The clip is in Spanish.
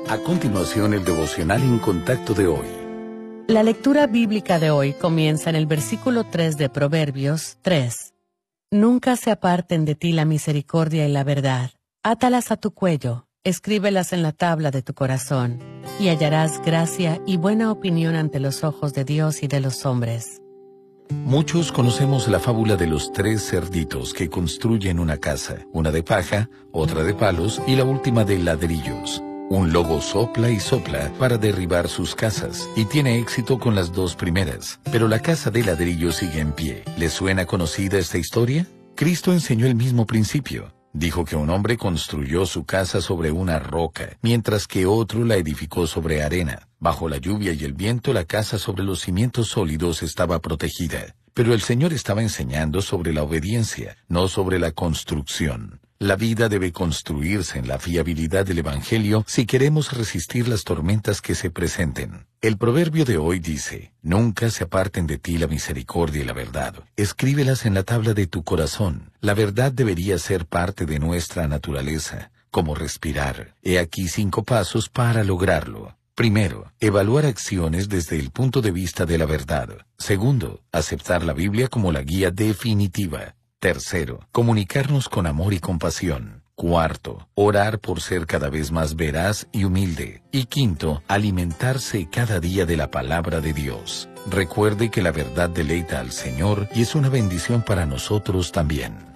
A continuación, el devocional en contacto de hoy. La lectura bíblica de hoy comienza en el versículo 3 de Proverbios 3. Nunca se aparten de ti la misericordia y la verdad. Átalas a tu cuello, escríbelas en la tabla de tu corazón, y hallarás gracia y buena opinión ante los ojos de Dios y de los hombres. Muchos conocemos la fábula de los 3 cerditos que construyen una casa, una de paja, otra de palos y la última de ladrillos. Un lobo sopla y sopla para derribar sus casas y tiene éxito con las 2 primeras, pero la casa de ladrillo sigue en pie. ¿Les suena conocida esta historia? Cristo enseñó el mismo principio. Dijo que un hombre construyó su casa sobre una roca, mientras que otro la edificó sobre arena. Bajo la lluvia y el viento, la casa sobre los cimientos sólidos estaba protegida. Pero el Señor estaba enseñando sobre la obediencia, no sobre la construcción. La vida debe construirse en la fiabilidad del Evangelio si queremos resistir las tormentas que se presenten. El proverbio de hoy dice: nunca se aparten de ti la misericordia y la verdad. Escríbelas en la tabla de tu corazón. La verdad debería ser parte de nuestra naturaleza, como respirar. He aquí 5 pasos para lograrlo. Primero, evaluar acciones desde el punto de vista de la verdad. Segundo, aceptar la Biblia como la guía definitiva. Tercero, comunicarnos con amor y compasión. Cuarto, orar por ser cada vez más veraz y humilde. Y quinto, alimentarse cada día de la palabra de Dios. Recuerde que la verdad deleita al Señor y es una bendición para nosotros también.